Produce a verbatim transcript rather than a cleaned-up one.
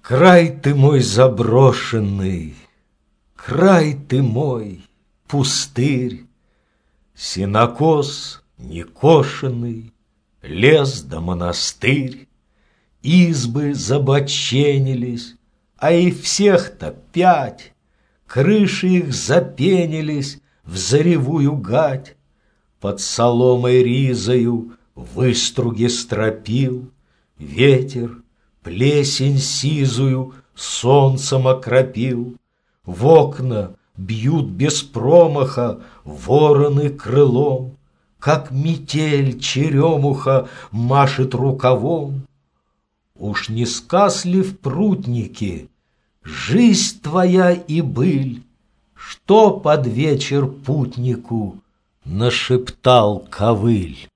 Край ты мой заброшенный, край ты мой пустырь, сенокос некошенный, лес да монастырь. Избы забоченились, а и всех-то пять, крыши их запенились в заревую гать. Под соломой ризою выструги стропил ветер, плесень сизую солнцем окропил. В окна бьют без промаха вороны крылом, как метель черемуха машет рукавом. Уж не сказ ли в прутнике жизнь твоя и быль, что под вечер путнику нашептал ковыль?